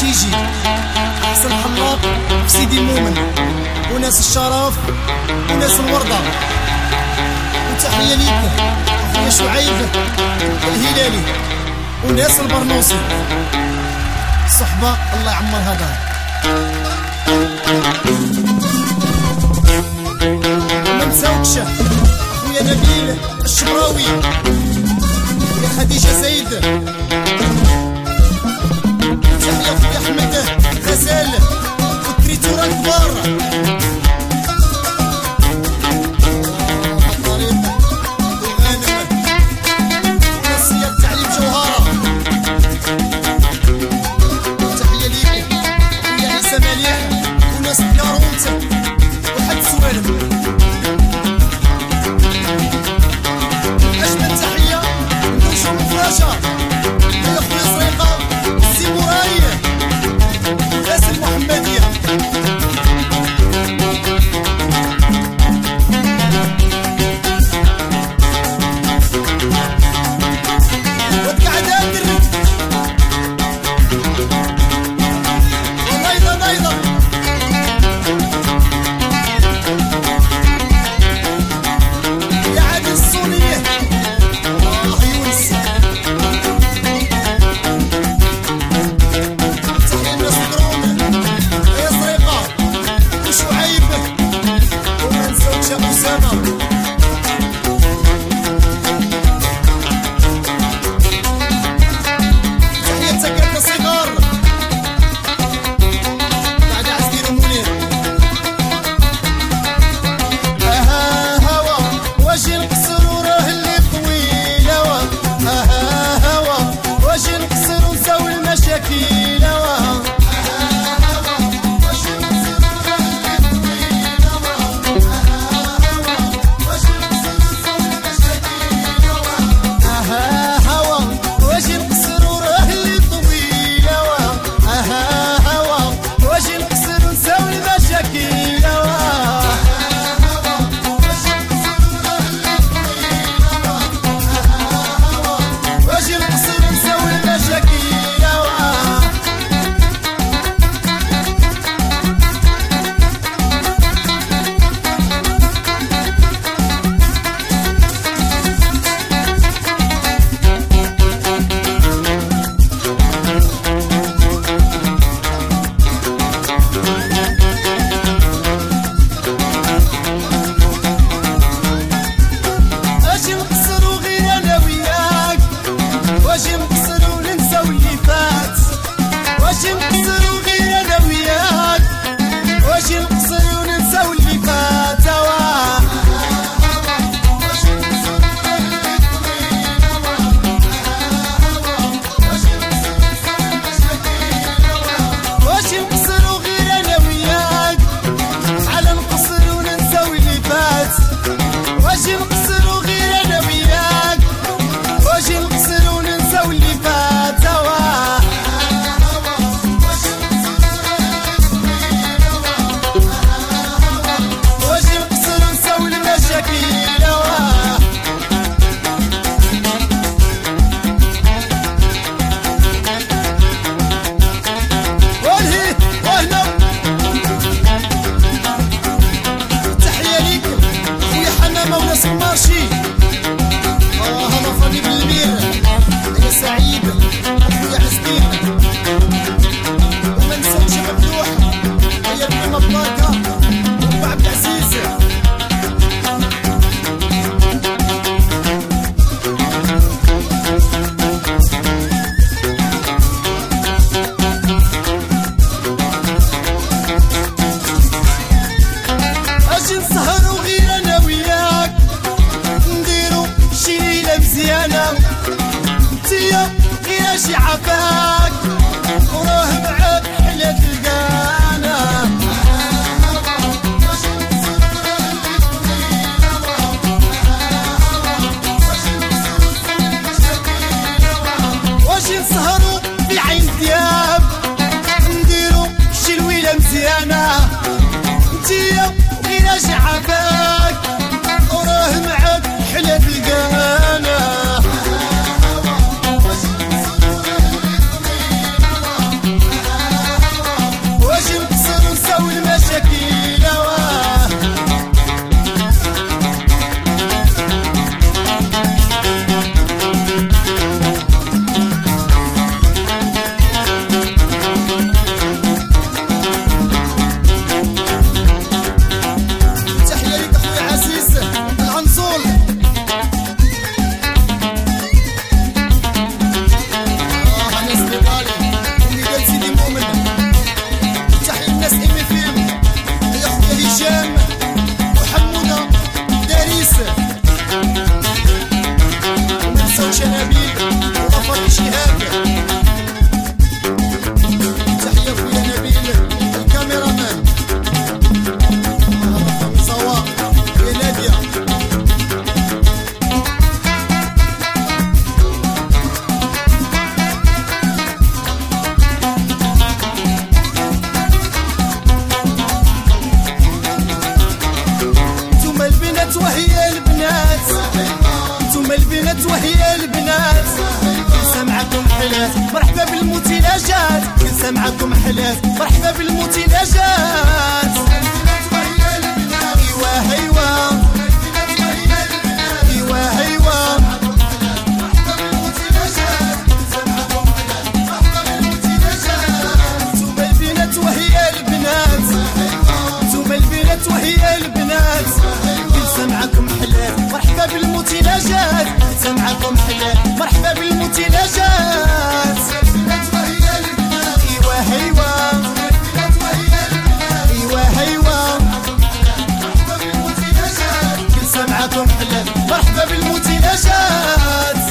تيجي حسن حلاق وسيدي مومن وناس الشرف وناس الوردة، وتحية ليك أخويا شعيب الهلالي وناس البرنوسي. صحبة الله يعمرها دار. ما نساوكش أخويا نبيل الشبراوي يا خديجة سيد، تحية أخويا أحمد غزال والتريتورة الكبار. ماشي عفاك وروح بعد حلة القانا واش نسهروا في عين دياب نديروا شي الويلة مزيانة انتيا غير شي عفاك وروح معاك حلة القانا سامعكم حلات مرحبا بالمتلاجات ايوا هيوا ايوا هيوا نتوما البنات وهي البنات نتوما البنات وهي البنات سامعكم حلات مرحبا بالمتلاجات سامعكم حلات مرحبا بالمتلاجات ايوا هيوا ايوا هيوا سامعكم حلات مرحبا بالمتلاجات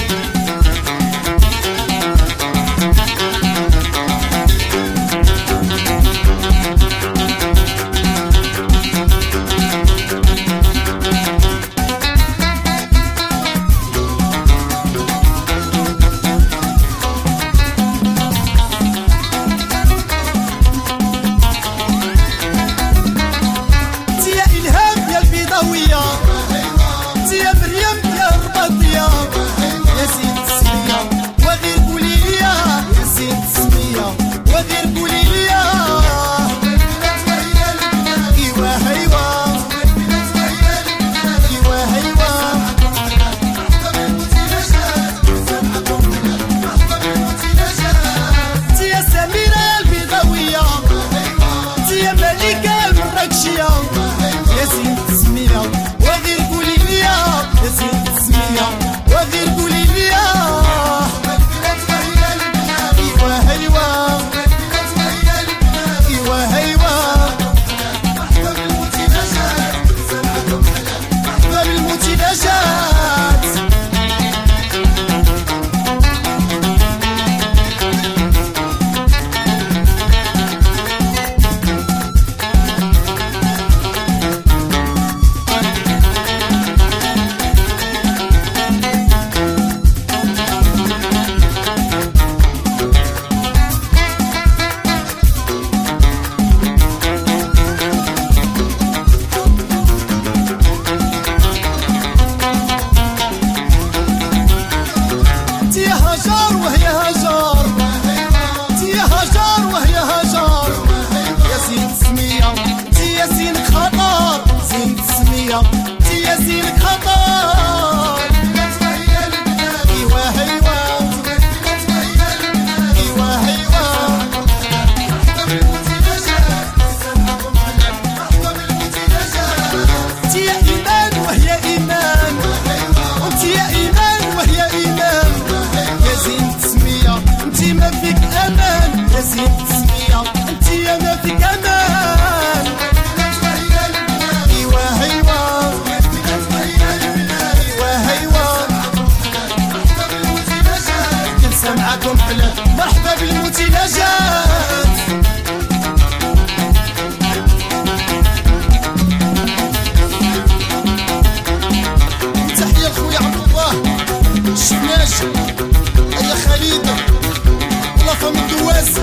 مرحبا بالمتلاجات تحية لخويا عبد الله الشماش يا خالد والله فم الدواز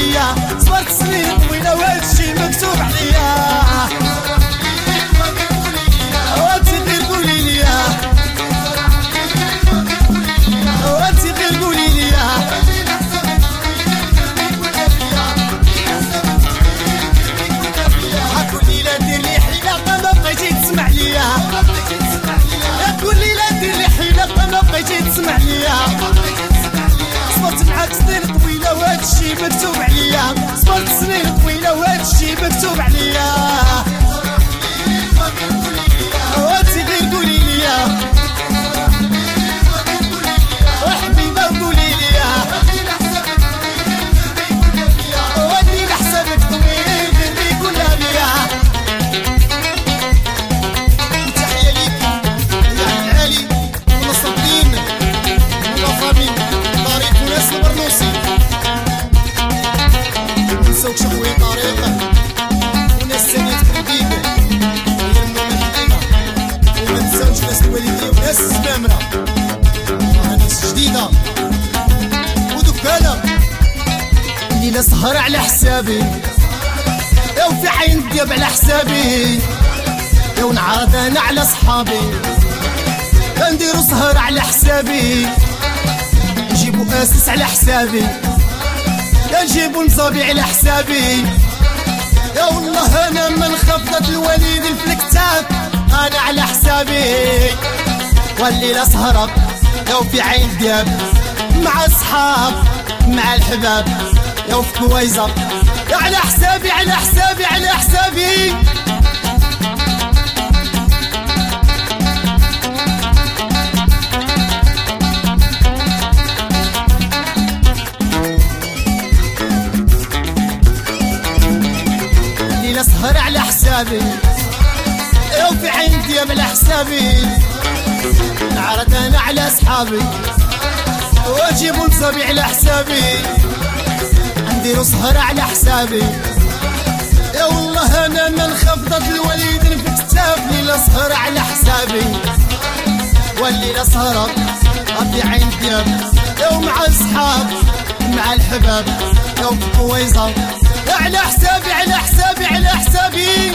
عليا صبرت سنين طويلة وهادشي مكتوب عليا وانتي غير قولي ليا وانتي غير قولي ليا هاكل ليلة دير لي حيلة ما بقيتي تسمع ليا هاكل ليلة دير لي حيلة ما بقيتي تسمع ليا صبرت معاك سنين طويلة وهادشي مكتوب عليا صبرت سنين طويلة وهادشي مكتوب عليا وانتي غير قولي ليا وحبيبة وقولي ليا ودي لحسابك طويل غير بيقولها ليا تحية ليك يا العالي ونصر الدين ونفامي طريق وناس البرنوسي منساوكش اخويا طريقه وناس ثانية حبيبه ومنساوش ناس الوالدية وناس الزمامرة ناس جديدة ودكالة الليلة سهر على حسابي يا في عين دياب على حسابي يا ونعرض انا على صحابي نديرو سهر على حسابي نجيبو اسس على حسابي يا نجيبو نصابي على حسابي يا والله انا من خفضت الوليد في الكتاب انا على حسابي والليلة سهرة يا في عين دياب مع الصحاب مع الحباب يا في كويزة يا على حسابي على حسابي على حسابي الليلة سهر على حسابي يا في عين دياب على حسابي نعرض انا على اصحابي واجيب نصابي على حسابي نديرو سهر على حسابي يا والله انا من خفضت الوليد في كتاب ليلة سهر على حسابي والليلة سهرة في عين دياب يا مع الصحاب مع الحباب يا في كويزة على حسابي على حسابي على حسابي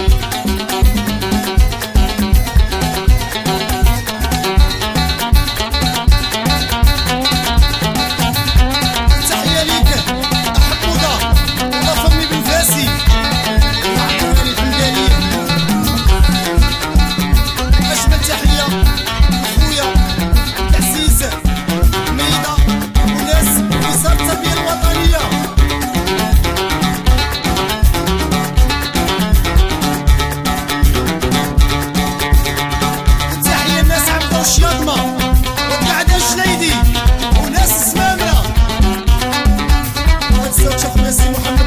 محمد